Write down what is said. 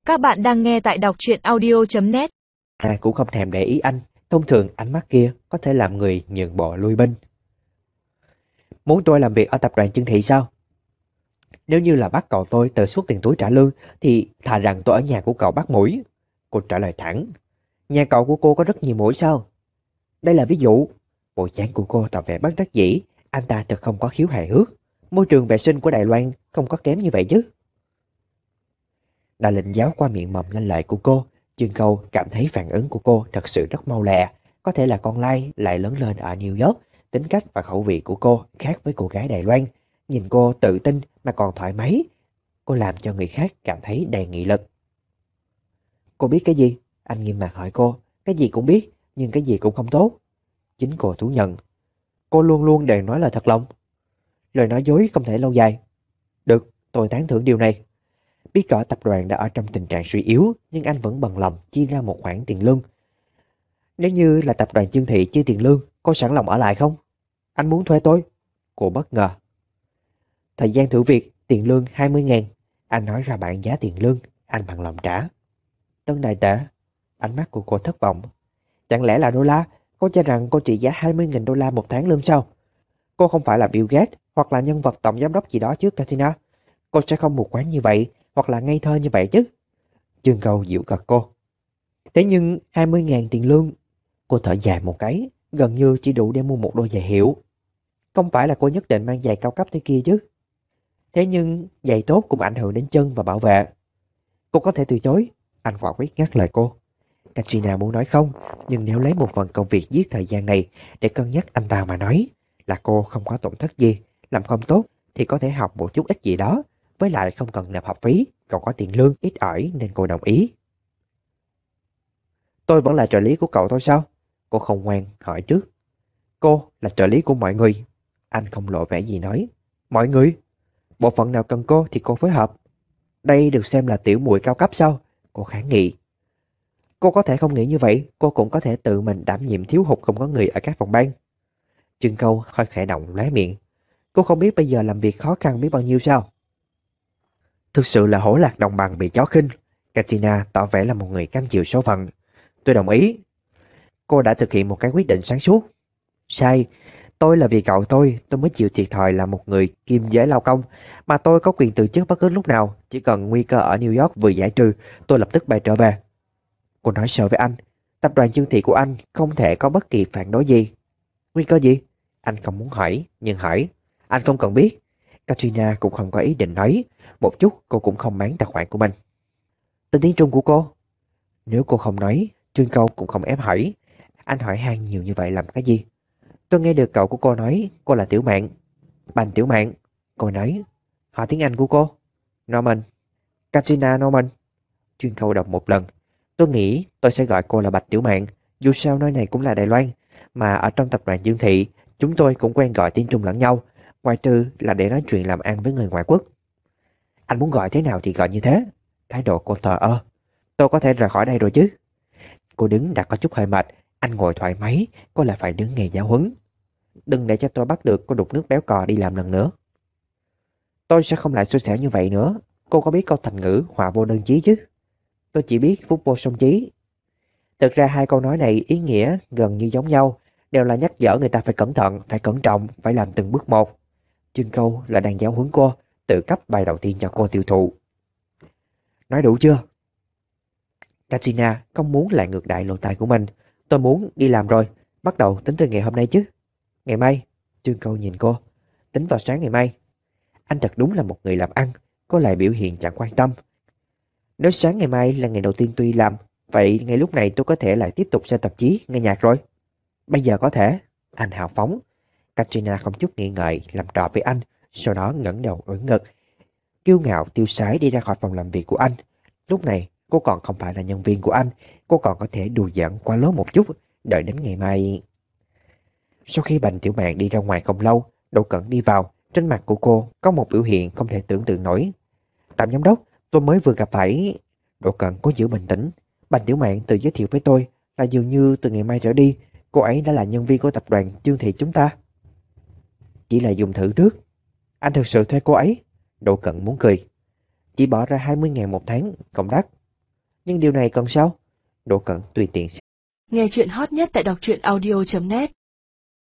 Các bạn đang nghe tại đọc truyện audio.net. Cũng không thèm để ý anh. Thông thường ánh mắt kia có thể làm người nhượng bộ lui binh. Muốn tôi làm việc ở tập đoàn Chương Thị sao? Nếu như là bắt cậu tôi tự xuất tiền túi trả lương thì thà rằng tôi ở nhà của cậu bắt mũi. Cô trả lời thẳng. Nhà cậu của cô có rất nhiều mũi sao? Đây là ví dụ. Bộ dáng của cô tỏ vẻ bất đắc dĩ. Anh ta thật không có khiếu hài hước. Môi trường vệ sinh của Đài Loan không có kém như vậy chứ. Đã lệnh giáo qua miệng mầm lanh lợi của cô. Chương Câu cảm thấy phản ứng của cô thật sự rất mau lẹ. Có thể là con lai lại lớn lên ở New York. Tính cách và khẩu vị của cô khác với cô gái Đài Loan. Nhìn cô tự tin mà còn thoải mái. Cô làm cho người khác cảm thấy đầy nghị lực. Cô biết cái gì? Anh nghiêm mặt hỏi cô. Cái gì cũng biết, nhưng cái gì cũng không tốt. Chính cô thú nhận. Cô luôn luôn đều nói lời thật lòng. Lời nói dối không thể lâu dài. Được, tôi tán thưởng điều này. Biết rõ tập đoàn đã ở trong tình trạng suy yếu, nhưng anh vẫn bằng lòng chi ra một khoản tiền lương. Nếu như là tập đoàn Chương Thị chi tiền lương, cô sẵn lòng ở lại không? Anh muốn thuê tôi? Cô bất ngờ. Thời gian thử việc, tiền lương 20.000. Anh nói ra bảng giá tiền lương, anh bằng lòng trả. Tân Đại Tệ. Ánh mắt của cô thất vọng. Chẳng lẽ là đô la? Cô cho rằng cô trị giá 20.000 đô la một tháng lương sao? Cô không phải là Bill Gates hoặc là nhân vật tổng giám đốc gì đó chứ, Katina. Cô sẽ không mù quáng như vậy hoặc là ngây thơ như vậy chứ. Chương Câu giễu cợt cô. Thế nhưng 20.000 tiền lương. Cô thở dài một cái, gần như chỉ đủ để mua một đôi giày hiệu. Không phải là cô nhất định mang giày cao cấp thế kia chứ. Thế nhưng giày tốt cũng ảnh hưởng đến chân và bảo vệ. Cô có thể từ chối. Anh quả quyết ngắt lời cô. Katrina muốn nói không, nhưng nếu lấy một phần công việc giết thời gian này để cân nhắc anh ta mà nói là cô không có tổn thất gì, làm không tốt thì có thể học một chút ít gì đó, với lại không cần nộp học phí, còn có tiền lương ít ỏi nên cô đồng ý. Tôi vẫn là trợ lý của cậu thôi sao? Cô không ngoan hỏi trước. Cô là trợ lý của mọi người. Anh không lộ vẻ gì nói. Mọi người? Bộ phận nào cần cô thì cô phối hợp. Đây được xem là tiểu muội cao cấp sao? Cô kháng nghị. Cô có thể không nghĩ như vậy, cô cũng có thể tự mình đảm nhiệm thiếu hụt không có người ở các phòng ban. Chương Câu hơi khẽ động lóe miệng. Cô không biết bây giờ làm việc khó khăn biết bao nhiêu sao? Thực sự là hổ lạc đồng bằng bị chó khinh. Katina tỏ vẻ là một người cam chịu số phận. Tôi đồng ý. Cô đã thực hiện một cái quyết định sáng suốt. Sai. Tôi là vì cậu tôi mới chịu thiệt thòi là một người kim giới lao công, mà tôi có quyền từ chức bất cứ lúc nào. Chỉ cần nguy cơ ở New York vừa giải trừ, tôi lập tức bay trở về. Cô nói sợ với anh. Tập đoàn Chương Thị của anh không thể có bất kỳ phản đối gì. Nguy cơ gì? Anh không muốn hỏi, nhưng hỏi. Anh không cần biết. Katrina cũng không có ý định nói. Một chút cô cũng không bán tài khoản của mình. Tên tiếng Trung của cô? Nếu cô không nói, Trương Câu cũng không ép hỏi. Anh hỏi han nhiều như vậy làm cái gì? Tôi nghe được cậu của cô nói cô là Tiểu Mạn. Bành Tiểu Mạn. Cô nói. Họ tiếng Anh của cô? Norman. Katrina Norman. Trương Câu đọc một lần. Tôi nghĩ tôi sẽ gọi cô là Bạch Tiểu Mạn. Dù sao nơi này cũng là Đài Loan, mà ở trong tập đoàn Dương Thị chúng tôi cũng quen gọi tiếng Trung lẫn nhau, ngoài trừ là để nói chuyện làm ăn với người ngoại quốc. Anh muốn gọi thế nào thì gọi như thế. Thái độ cô thờ ơ. Tôi có thể rời khỏi đây rồi chứ? Cô đứng đã có chút hơi mệt. Anh ngồi thoải mái. Cô lại phải đứng nghe giáo huấn. Đừng để cho tôi bắt được cô đục nước béo cò đi làm lần nữa. Tôi sẽ không lại xui xẻo như vậy nữa. Cô có biết câu thành ngữ họa vô đơn chí chứ? Tôi chỉ biết phúc vô song chí. Thực ra hai câu nói này ý nghĩa gần như giống nhau, đều là nhắc nhở người ta phải cẩn thận, phải cẩn trọng, phải làm từng bước một. Chương Câu là đang giáo huấn cô, tự cấp bài đầu tiên cho cô tiêu thụ. Nói đủ chưa? Katrina không muốn lại ngược đại lộ tài của mình. Tôi muốn đi làm rồi, bắt đầu tính từ ngày hôm nay chứ. Ngày mai? Chương Câu nhìn cô. Tính vào sáng ngày mai. Anh thật đúng là một người làm ăn. Cô lại biểu hiện chẳng quan tâm. Nếu sáng ngày mai là ngày đầu tiên tôi đi làm, vậy ngay lúc này tôi có thể lại tiếp tục xem tạp chí, nghe nhạc rồi. Bây giờ có thể. Anh hào phóng. Katrina không chút nghi ngợi làm trò với anh, sau đó ngẩng đầu ưỡn ngực, kiêu ngạo tiêu sái đi ra khỏi phòng làm việc của anh. Lúc này cô còn không phải là nhân viên của anh, cô còn có thể đùa giỡn quá lố một chút, đợi đến ngày mai. Sau khi Bành Tiểu Mạn đi ra ngoài không lâu, Đỗ Cẩn đi vào. Trên mặt của cô có một biểu hiện không thể tưởng tượng nổi. Tạm giám đốc, tôi mới vừa gặp phải. Đỗ Cẩn cố giữ bình tĩnh. Bành Tiểu Mạn tự giới thiệu với tôi là dường như từ ngày mai trở đi, cô ấy đã là nhân viên của tập đoàn Chương Thị chúng ta. Chỉ là dùng thử trước. Anh thực sự thuê cô ấy? Đỗ Cẩn muốn cười. Chỉ bỏ ra 20.000 một tháng, cộng đắt. Nhưng điều này cần sao? Đỗ Cẩn tùy tiện. Nghe chuyện hot nhất tại đọc truyện audio.net